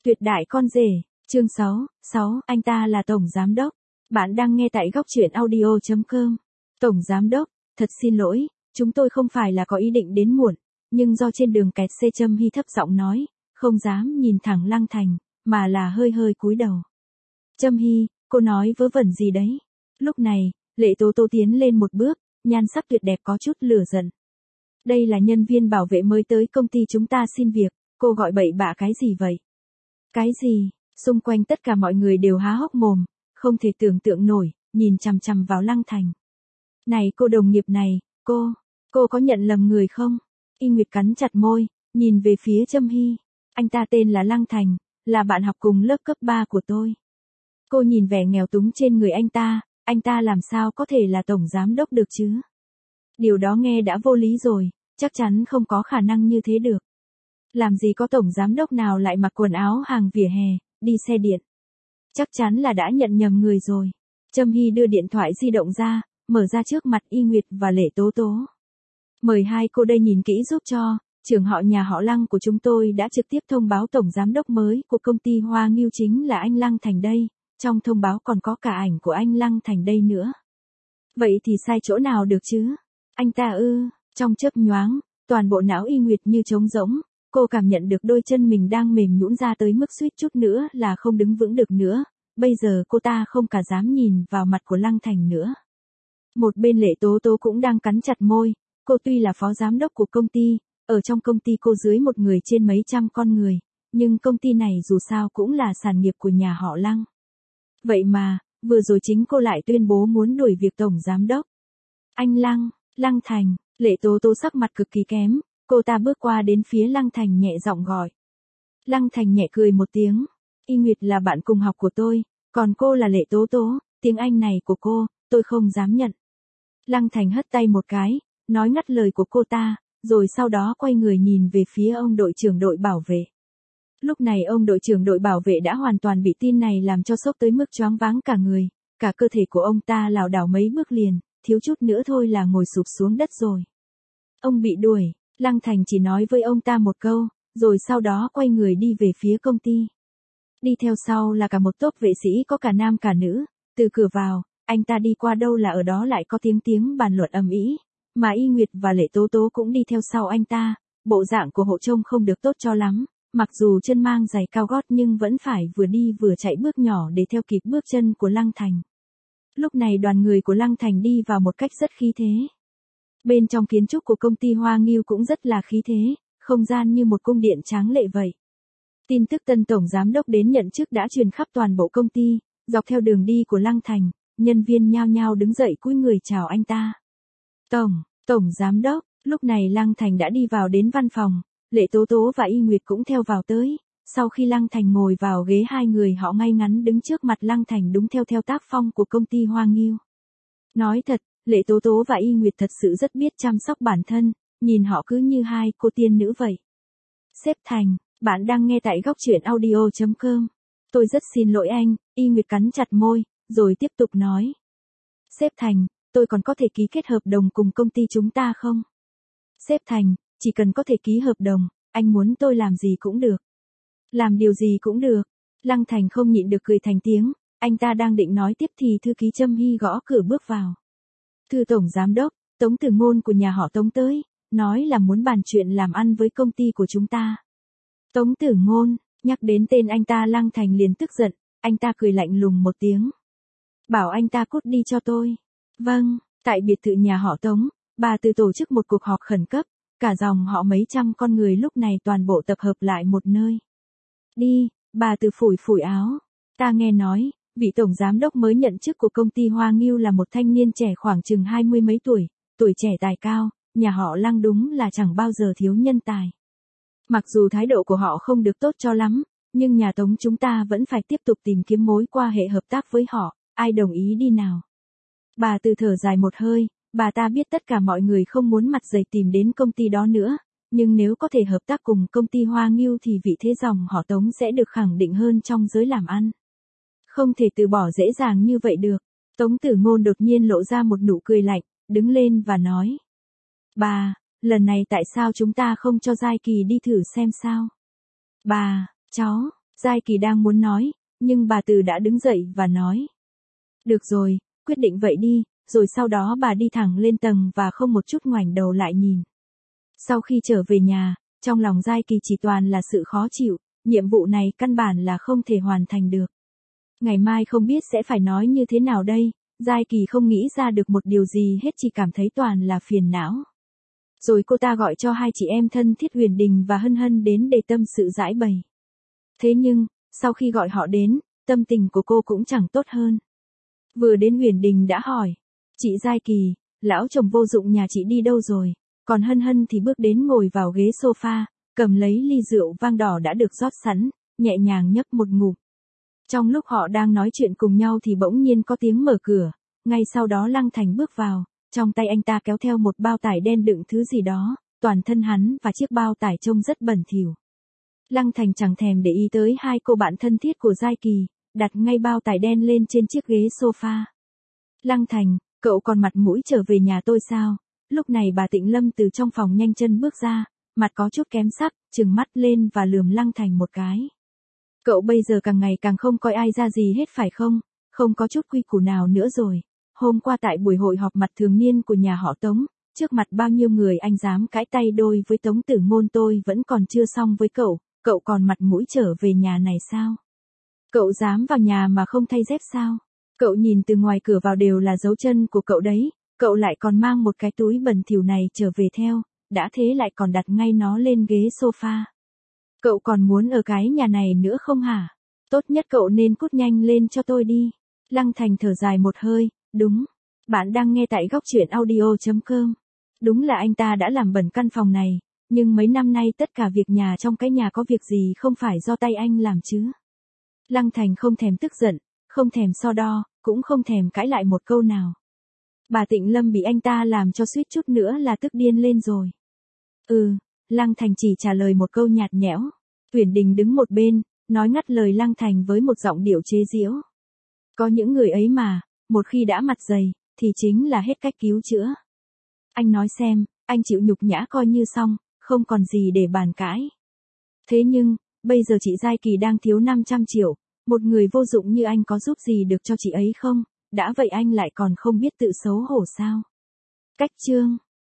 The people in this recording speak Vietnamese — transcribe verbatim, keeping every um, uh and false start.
Tuyệt đại con rể, chương sáu, sáu, anh ta là tổng giám đốc. Bạn đang nghe tại góc truyện audio chấm com. Tổng giám đốc, thật xin lỗi, chúng tôi không phải là có ý định đến muộn, nhưng do trên đường kẹt xe. Trâm Hy thấp giọng nói, không dám nhìn thẳng Lăng Thành, mà là hơi hơi cúi đầu. Trâm Hy, cô nói vớ vẩn gì đấy? Lúc này, Lệ Tố Tố tiến lên một bước, nhan sắc tuyệt đẹp có chút lửa giận. Đây là nhân viên bảo vệ mới tới công ty chúng ta xin việc, cô gọi bậy bạ cái gì vậy? Cái gì? Xung quanh tất cả mọi người đều há hốc mồm, không thể tưởng tượng nổi, nhìn chằm chằm vào Lăng Thành. Này cô đồng nghiệp này, cô, cô có nhận lầm người không? Y Nguyệt cắn chặt môi, nhìn về phía Trâm Hy. Anh ta tên là Lăng Thành, là bạn học cùng lớp cấp ba của tôi. Cô nhìn vẻ nghèo túng trên người anh ta, anh ta làm sao có thể là tổng giám đốc được chứ? Điều đó nghe đã vô lý rồi, chắc chắn không có khả năng như thế được. Làm gì có tổng giám đốc nào lại mặc quần áo hàng vỉa hè, đi xe điện. Chắc chắn là đã nhận nhầm người rồi. Trâm Hy đưa điện thoại di động ra, mở ra trước mặt Y Nguyệt và Lệ Tố Tố. Mời hai cô đây nhìn kỹ giúp cho, trưởng họ nhà họ Lăng của chúng tôi đã trực tiếp thông báo tổng giám đốc mới của công ty Hoa Nghiêu chính là anh Lăng Thành đây, trong thông báo còn có cả ảnh của anh Lăng Thành đây nữa. Vậy thì sai chỗ nào được chứ? Anh ta ư, trong chớp nhoáng, toàn bộ não Y Nguyệt như trống rỗng. Cô cảm nhận được đôi chân mình đang mềm nhũn ra tới mức suýt chút nữa là không đứng vững được nữa, bây giờ cô ta không cả dám nhìn vào mặt của Lăng Thành nữa. Một bên Lệ Tố Tố cũng đang cắn chặt môi, cô tuy là phó giám đốc của công ty, ở trong công ty cô dưới một người trên mấy trăm con người, nhưng công ty này dù sao cũng là sản nghiệp của nhà họ Lăng. Vậy mà, vừa rồi chính cô lại tuyên bố muốn đuổi việc tổng giám đốc. Anh Lăng, Lăng Thành, Lệ Tố Tố sắc mặt cực kỳ kém. Cô ta bước qua đến phía Lăng Thành nhẹ giọng gọi. Lăng Thành nhẹ cười một tiếng. Y Nguyệt là bạn cùng học của tôi, còn cô là Lệ Tố Tố, tiếng Anh này của cô, tôi không dám nhận. Lăng Thành hất tay một cái, nói ngắt lời của cô ta, rồi sau đó quay người nhìn về phía ông đội trưởng đội bảo vệ. Lúc này ông đội trưởng đội bảo vệ đã hoàn toàn bị tin này làm cho sốc tới mức choáng váng cả người, cả cơ thể của ông ta lảo đảo mấy bước liền, thiếu chút nữa thôi là ngồi sụp xuống đất rồi. Ông bị đuổi. Lăng Thành chỉ nói với ông ta một câu, rồi sau đó quay người đi về phía công ty. Đi theo sau là cả một tốp vệ sĩ có cả nam cả nữ, từ cửa vào, anh ta đi qua đâu là ở đó lại có tiếng tiếng bàn luận ầm ĩ, mà Y Nguyệt và Lệ Tố Tố cũng đi theo sau anh ta, bộ dạng của hộ trông không được tốt cho lắm, mặc dù chân mang giày cao gót nhưng vẫn phải vừa đi vừa chạy bước nhỏ để theo kịp bước chân của Lăng Thành. Lúc này đoàn người của Lăng Thành đi vào một cách rất khí thế. Bên trong kiến trúc của công ty Hoa Nghiêu cũng rất là khí thế, không gian như một cung điện tráng lệ vậy. Tin tức tân tổng giám đốc đến nhận chức đã truyền khắp toàn bộ công ty, dọc theo đường đi của Lăng Thành, nhân viên nhao nhao đứng dậy cúi người chào anh ta. Tổng, tổng giám đốc, lúc này Lăng Thành đã đi vào đến văn phòng, Lệ Tố Tố và Y Nguyệt cũng theo vào tới, sau khi Lăng Thành ngồi vào ghế hai người họ ngay ngắn đứng trước mặt Lăng Thành đúng theo theo tác phong của công ty Hoa Nghiêu. Nói thật, Lệ Tố Tố và Y Nguyệt thật sự rất biết chăm sóc bản thân, nhìn họ cứ như hai cô tiên nữ vậy. Sếp Thành, bạn đang nghe tại góc truyện audio chấm com. Tôi rất xin lỗi anh, Y Nguyệt cắn chặt môi, rồi tiếp tục nói. Sếp Thành, tôi còn có thể ký kết hợp đồng cùng công ty chúng ta không? Sếp Thành, chỉ cần có thể ký hợp đồng, anh muốn tôi làm gì cũng được. Làm điều gì cũng được. Lăng Thành không nhịn được cười thành tiếng, anh ta đang định nói tiếp thì thư ký Trâm Hy gõ cửa bước vào. Thưa tổng giám đốc, Tống Tử Ngôn của nhà họ Tống tới, nói là muốn bàn chuyện làm ăn với công ty của chúng ta. Tống Tử Ngôn, nhắc đến tên anh ta Lăng Thành liền tức giận, anh ta cười lạnh lùng một tiếng. Bảo anh ta cút đi cho tôi. Vâng, tại biệt thự nhà họ Tống, bà Từ tổ chức một cuộc họp khẩn cấp, cả dòng họ mấy trăm con người lúc này toàn bộ tập hợp lại một nơi. Đi, bà Từ phủi phủi áo. Ta nghe nói, vị tổng giám đốc mới nhận chức của công ty Hoa Nghiêu là một thanh niên trẻ khoảng chừng hai mươi mấy tuổi, tuổi trẻ tài cao, nhà họ Lăng đúng là chẳng bao giờ thiếu nhân tài. Mặc dù thái độ của họ không được tốt cho lắm, nhưng nhà Tống chúng ta vẫn phải tiếp tục tìm kiếm mối quan hệ hợp tác với họ, ai đồng ý đi nào. Bà Từ thở dài một hơi, bà ta biết tất cả mọi người không muốn mặt dày tìm đến công ty đó nữa, nhưng nếu có thể hợp tác cùng công ty Hoa Nghiêu thì vị thế dòng họ Tống sẽ được khẳng định hơn trong giới làm ăn. Không thể từ bỏ dễ dàng như vậy được. Tống Tử Ngôn đột nhiên lộ ra một nụ cười lạnh, đứng lên và nói. Bà, lần này tại sao chúng ta không cho Giai Kỳ đi thử xem sao? Bà, cháu, Giai Kỳ đang muốn nói, nhưng bà Từ đã đứng dậy và nói. Được rồi, quyết định vậy đi, rồi sau đó bà đi thẳng lên tầng và không một chút ngoảnh đầu lại nhìn. Sau khi trở về nhà, trong lòng Giai Kỳ chỉ toàn là sự khó chịu, nhiệm vụ này căn bản là không thể hoàn thành được. Ngày mai không biết sẽ phải nói như thế nào đây, Giai Kỳ không nghĩ ra được một điều gì hết, chỉ cảm thấy toàn là phiền não. Rồi cô ta gọi cho hai chị em thân thiết Huyền Đình và Hân Hân đến để tâm sự giải bày. Thế nhưng, sau khi gọi họ đến, tâm tình của cô cũng chẳng tốt hơn. Vừa đến Huyền Đình đã hỏi, chị Giai Kỳ, lão chồng vô dụng nhà chị đi đâu rồi? Còn Hân Hân thì bước đến ngồi vào ghế sofa, cầm lấy ly rượu vang đỏ đã được rót sẵn, nhẹ nhàng nhấp một ngụm. Trong lúc họ đang nói chuyện cùng nhau thì bỗng nhiên có tiếng mở cửa, ngay sau đó Lăng Thành bước vào, trong tay anh ta kéo theo một bao tải đen đựng thứ gì đó, toàn thân hắn và chiếc bao tải trông rất bẩn thỉu. Lăng Thành chẳng thèm để ý tới hai cô bạn thân thiết của Giai Kỳ, đặt ngay bao tải đen lên trên chiếc ghế sofa. Lăng Thành, cậu còn mặt mũi trở về nhà tôi sao? Lúc này bà Tịnh Lâm từ trong phòng nhanh chân bước ra, mặt có chút kém sắc, trừng mắt lên và lườm Lăng Thành một cái. Cậu bây giờ càng ngày càng không coi ai ra gì hết phải không? Không có chút quy củ nào nữa rồi. Hôm qua tại buổi hội họp mặt thường niên của nhà họ Tống, trước mặt bao nhiêu người anh dám cãi tay đôi với Tống Tử Ngôn, tôi vẫn còn chưa xong với cậu, cậu còn mặt mũi trở về nhà này sao? Cậu dám vào nhà mà không thay dép sao? Cậu nhìn từ ngoài cửa vào đều là dấu chân của cậu đấy, cậu lại còn mang một cái túi bẩn thỉu này trở về theo, đã thế lại còn đặt ngay nó lên ghế sofa. Cậu còn muốn ở cái nhà này nữa không hả? Tốt nhất cậu nên cút nhanh lên cho tôi đi. Lăng Thành thở dài một hơi, đúng. Bạn đang nghe tại góc truyện audio chấm com. Đúng là anh ta đã làm bẩn căn phòng này, nhưng mấy năm nay tất cả việc nhà trong cái nhà có việc gì không phải do tay anh làm chứ. Lăng Thành không thèm tức giận, không thèm so đo, cũng không thèm cãi lại một câu nào. Bà Tịnh Lâm bị anh ta làm cho suýt chút nữa là tức điên lên rồi. Ừ, Lăng Thành chỉ trả lời một câu nhạt nhẽo. Huyền Đình đứng một bên, nói ngắt lời Lăng Thành với một giọng điệu chế giễu. Có những người ấy mà, một khi đã mặt dày, thì chính là hết cách cứu chữa. Anh nói xem, anh chịu nhục nhã coi như xong, không còn gì để bàn cãi. Thế nhưng, bây giờ chị Giai Kỳ đang thiếu năm trăm triệu, một người vô dụng như anh có giúp gì được cho chị ấy không? Đã vậy anh lại còn không biết tự xấu hổ sao? Cách chương